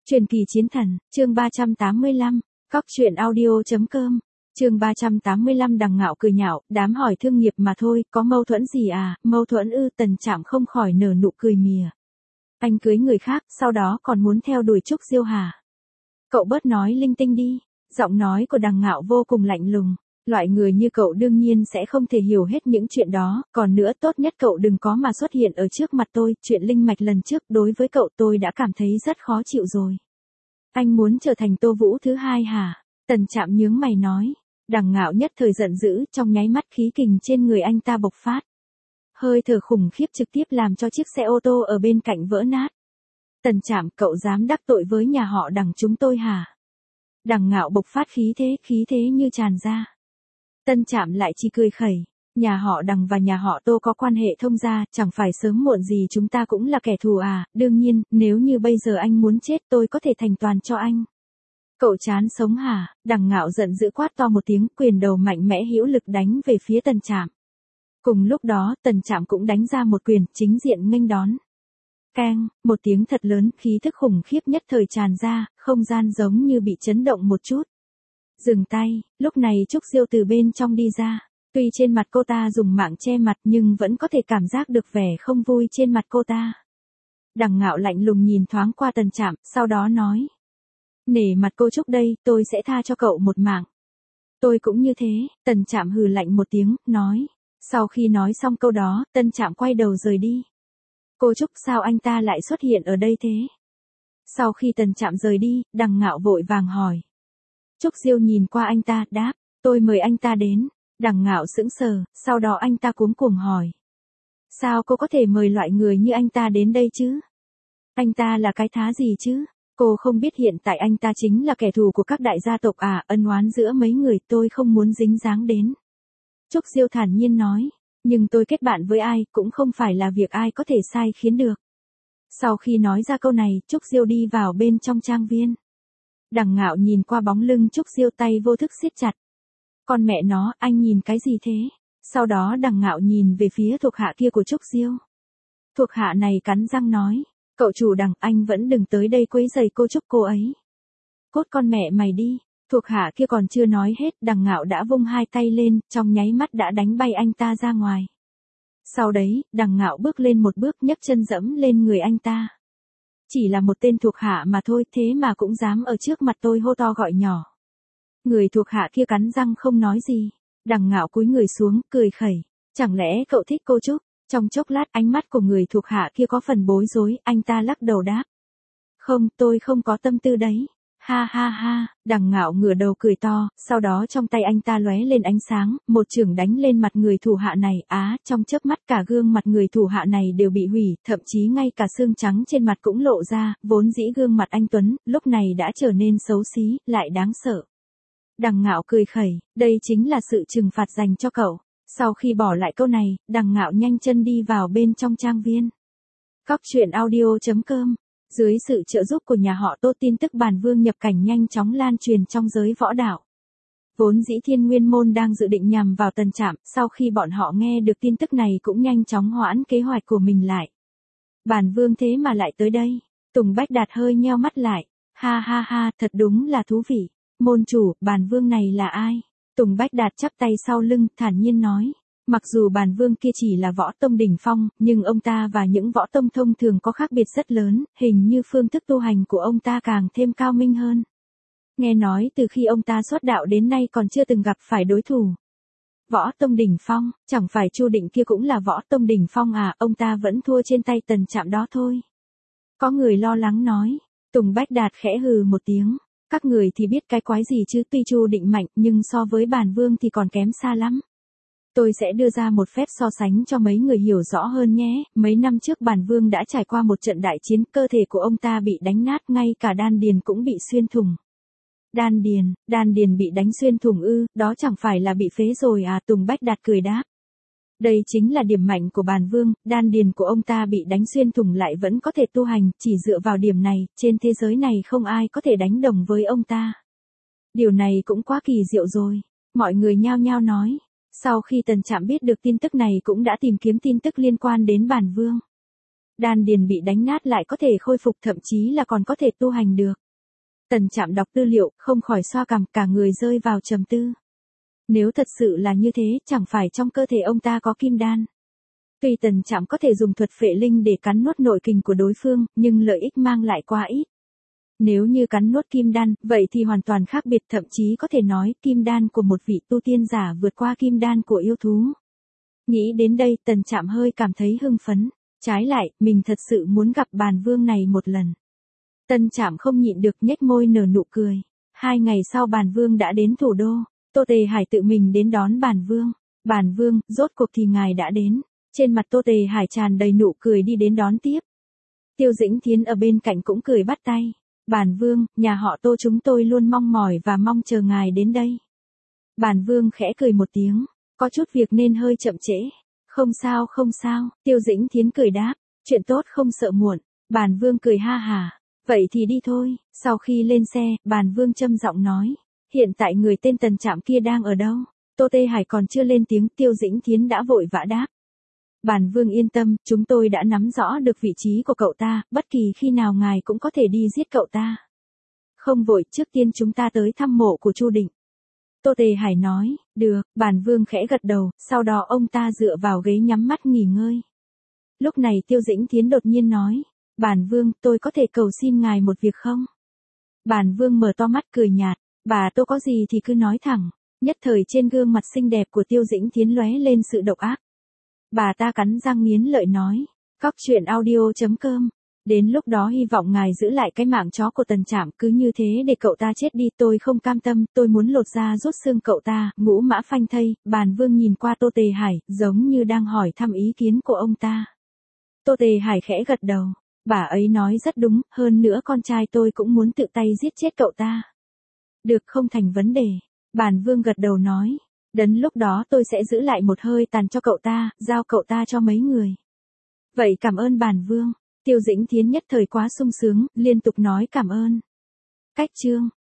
Truyền kỳ chiến thần, chương 385, Cóc truyện audio.com, chương 385 Đằng Ngạo cười nhạo, đám hỏi thương nghiệp mà thôi, có mâu thuẫn gì à, mâu thuẫn ư? Tần Trạm không khỏi nở nụ cười mỉa. Anh cưới người khác, sau đó còn muốn theo đuổi Trúc Diêu hả? Cậu bớt nói linh tinh đi, giọng nói của Đằng Ngạo vô cùng lạnh lùng. Loại người như cậu đương nhiên sẽ không thể hiểu hết những chuyện đó, còn nữa tốt nhất cậu đừng có mà xuất hiện ở trước mặt tôi, chuyện linh mạch lần trước đối với cậu tôi đã cảm thấy rất khó chịu rồi. Anh muốn trở thành Tô Vũ thứ hai hả? Tần Trạm nhướng mày nói. Đằng Ngạo nhất thời giận dữ, trong nháy mắt khí kình trên người anh ta bộc phát. Hơi thở khủng khiếp trực tiếp làm cho chiếc xe ô tô ở bên cạnh vỡ nát. Tần Trạm, cậu dám đắc tội với nhà họ Đằng chúng tôi hả? Đằng Ngạo bộc phát khí thế như tràn ra. Tần Trạm lại chỉ cười khẩy, nhà họ Đằng và nhà họ Tô có quan hệ thông gia, chẳng phải sớm muộn gì chúng ta cũng là kẻ thù à, đương nhiên, nếu như bây giờ anh muốn chết tôi có thể thành toàn cho anh. Cậu chán sống hả? Đằng Ngạo giận dữ quát to một tiếng, quyền đầu mạnh mẽ hữu lực đánh về phía Tần Trạm. Cùng lúc đó, Tần Trạm cũng đánh ra một quyền, chính diện nghênh đón. Keng, một tiếng thật lớn, khí thức khủng khiếp nhất thời tràn ra, không gian giống như bị chấn động một chút. Dừng tay, lúc này Trúc Diêu từ bên trong đi ra. Tuy trên mặt cô ta dùng mạng che mặt nhưng vẫn có thể cảm giác được vẻ không vui trên mặt cô ta. Đằng Ngạo lạnh lùng nhìn thoáng qua Tần Trạm, sau đó nói. Nể mặt cô Trúc đây, tôi sẽ tha cho cậu một mạng. Tôi cũng như thế, Tần Trạm hừ lạnh một tiếng, nói. Sau khi nói xong câu đó, Tần Trạm quay đầu rời đi. Cô Trúc sao anh ta lại xuất hiện ở đây thế? Sau khi Tần Trạm rời đi, Đằng Ngạo vội vàng hỏi. Trúc Diêu nhìn qua anh ta, đáp, tôi mời anh ta đến. Đằng Ngạo sững sờ, sau đó anh ta cuống cuồng hỏi. Sao cô có thể mời loại người như anh ta đến đây chứ? Anh ta là cái thá gì chứ? Cô không biết hiện tại anh ta chính là kẻ thù của các đại gia tộc à, ân oán giữa mấy người tôi không muốn dính dáng đến. Trúc Diêu thản nhiên nói, nhưng tôi kết bạn với ai cũng không phải là việc ai có thể sai khiến được. Sau khi nói ra câu này, Trúc Diêu đi vào bên trong trang viên. Đằng Ngạo nhìn qua bóng lưng Trúc Diêu, tay vô thức siết chặt. Con mẹ nó, anh nhìn cái gì thế? Sau đó Đằng Ngạo nhìn về phía thuộc hạ kia của Trúc Diêu. Thuộc hạ này cắn răng nói, cậu chủ Đằng, anh vẫn đừng tới đây quấy rầy cô Trúc cô ấy. Cốt con mẹ mày đi. Thuộc hạ kia còn chưa nói hết, Đằng Ngạo đã vung hai tay lên, trong nháy mắt đã đánh bay anh ta ra ngoài. Sau đấy, Đằng Ngạo bước lên một bước, nhấc chân dẫm lên người anh ta. Chỉ là một tên thuộc hạ mà thôi, thế mà cũng dám ở trước mặt tôi hô to gọi nhỏ. Người thuộc hạ kia cắn răng không nói gì. Đằng Ngạo cúi người xuống, cười khẩy. Chẳng lẽ cậu thích cô Trúc? Trong chốc lát ánh mắt của người thuộc hạ kia có phần bối rối, anh ta lắc đầu đáp. Không, tôi không có tâm tư đấy. Ha ha ha, Đằng Ngạo ngửa đầu cười to, sau đó trong tay anh ta lóe lên ánh sáng, một chưởng đánh lên mặt người thủ hạ này, trong chớp mắt cả gương mặt người thủ hạ này đều bị hủy, thậm chí ngay cả xương trắng trên mặt cũng lộ ra, vốn dĩ gương mặt anh Tuấn, lúc này đã trở nên xấu xí, lại đáng sợ. Đằng Ngạo cười khẩy, đây chính là sự trừng phạt dành cho cậu. Sau khi bỏ lại câu này, Đằng Ngạo nhanh chân đi vào bên trong trang viên. Cóc truyện audio.com. Dưới sự trợ giúp của nhà họ Tô, tin tức Bản Vương nhập cảnh nhanh chóng lan truyền trong giới võ đạo. Vốn dĩ Thiên Nguyên môn đang dự định nhằm vào Tần Trạm, sau khi bọn họ nghe được tin tức này cũng nhanh chóng hoãn kế hoạch của mình lại. Bản Vương thế mà lại tới đây. Tùng Bách Đạt hơi nheo mắt lại. Ha ha ha, thật đúng là thú vị. Môn chủ, Bản Vương này là ai? Tùng Bách Đạt chắp tay sau lưng, thản nhiên nói. Mặc dù Bản Vương kia chỉ là võ tông đỉnh phong, nhưng ông ta và những võ tông thông thường có khác biệt rất lớn, hình như phương thức tu hành của ông ta càng thêm cao minh hơn. Nghe nói từ khi ông ta xuất đạo đến nay còn chưa từng gặp phải đối thủ. Võ tông đỉnh phong, chẳng phải Chu Định kia cũng là võ tông đỉnh phong à, ông ta vẫn thua trên tay Tần Trạm đó thôi. Có người lo lắng nói. Tùng Bách Đạt khẽ hừ một tiếng. Các người thì biết cái quái gì chứ, tuy Chu Định mạnh nhưng so với Bản Vương thì còn kém xa lắm. Tôi sẽ đưa ra một phép so sánh cho mấy người hiểu rõ hơn nhé. Mấy năm trước Bản Vương đã trải qua một trận đại chiến, cơ thể của ông ta bị đánh nát, ngay cả đan điền cũng bị xuyên thủng. Đan điền bị đánh xuyên thủng ư, đó chẳng phải là bị phế rồi à? Tùng Bách Đạt cười đáp. Đây chính là điểm mạnh của Bản Vương, đan điền của ông ta bị đánh xuyên thủng lại vẫn có thể tu hành, chỉ dựa vào điểm này, trên thế giới này không ai có thể đánh đồng với ông ta. Điều này cũng quá kỳ diệu rồi. Mọi người nhao nhao nói. Sau khi Tần Trạm biết được tin tức này cũng đã tìm kiếm tin tức liên quan đến Bản Vương. Đan điền bị đánh nát lại có thể khôi phục, thậm chí là còn có thể tu hành được. Tần Trạm đọc tư liệu, không khỏi xoa cằm, cả người rơi vào trầm tư. Nếu thật sự là như thế, chẳng phải trong cơ thể ông ta có kim đan. Tuy Tần Trạm có thể dùng thuật phệ linh để cắn nuốt nội kình của đối phương, nhưng lợi ích mang lại quá ít. Nếu như cắn nuốt kim đan, vậy thì hoàn toàn khác biệt, thậm chí có thể nói kim đan của một vị tu tiên giả vượt qua kim đan của yêu thú. Nghĩ đến đây, Tần Trạm hơi cảm thấy hưng phấn. Trái lại, mình thật sự muốn gặp Bàn Vương này một lần. Tần Trạm không nhịn được nhếch môi nở nụ cười. 2 ngày sau Bàn Vương đã đến thủ đô. Tô Tề Hải tự mình đến đón Bàn Vương. Bàn Vương, rốt cuộc thì ngài đã đến. Trên mặt Tô Tề Hải tràn đầy nụ cười đi đến đón tiếp. Tiêu Dĩnh Thiến ở bên cạnh cũng cười bắt tay. Bàn Vương, nhà họ Tô chúng tôi luôn mong mỏi và mong chờ ngài đến đây. Bàn Vương khẽ cười một tiếng. Có chút việc nên hơi chậm trễ. Không sao không sao, Tiêu Dĩnh Thiến cười đáp. Chuyện tốt không sợ muộn. Bàn Vương cười ha hà. Vậy thì đi thôi. Sau khi lên xe, Bàn Vương châm giọng nói. Hiện tại người tên Tần Trạm kia đang ở đâu? Tô Tê Hải còn chưa lên tiếng, Tiêu Dĩnh Thiến đã vội vã đáp. Bàn Vương yên tâm, chúng tôi đã nắm rõ được vị trí của cậu ta, bất kỳ khi nào ngài cũng có thể đi giết cậu ta. Không vội, trước tiên chúng ta tới thăm mộ của Chu Định. Tô Tề Hải nói, được, Bàn Vương khẽ gật đầu, sau đó ông ta dựa vào ghế nhắm mắt nghỉ ngơi. Lúc này Tiêu Dĩnh Thiến đột nhiên nói, Bàn Vương, tôi có thể cầu xin ngài một việc không? Bàn Vương mở to mắt cười nhạt, bà Tô có gì thì cứ nói thẳng. Nhất thời trên gương mặt xinh đẹp của Tiêu Dĩnh Thiến lóe lên sự độc ác. Bà ta cắn răng nghiến lợi nói, Cóc Truyện Audio.com. Đến lúc đó hy vọng ngài giữ lại cái mạng chó của Tần Trạm, cứ như thế để cậu ta chết đi, tôi không cam tâm, tôi muốn lột da rút xương cậu ta. Ngũ Mã Phanh thây. Bàn Vương nhìn qua Tô Tề Hải, giống như đang hỏi thăm ý kiến của ông ta. Tô Tề Hải khẽ gật đầu, bà ấy nói rất đúng, hơn nữa con trai tôi cũng muốn tự tay giết chết cậu ta. Được, không thành vấn đề. Bàn Vương gật đầu nói, đến lúc đó tôi sẽ giữ lại một hơi tàn cho cậu ta, giao cậu ta cho mấy người. Vậy cảm ơn Bàn Vương. Tiêu Dĩnh Thiến nhất thời quá sung sướng, liên tục nói cảm ơn. Cách chương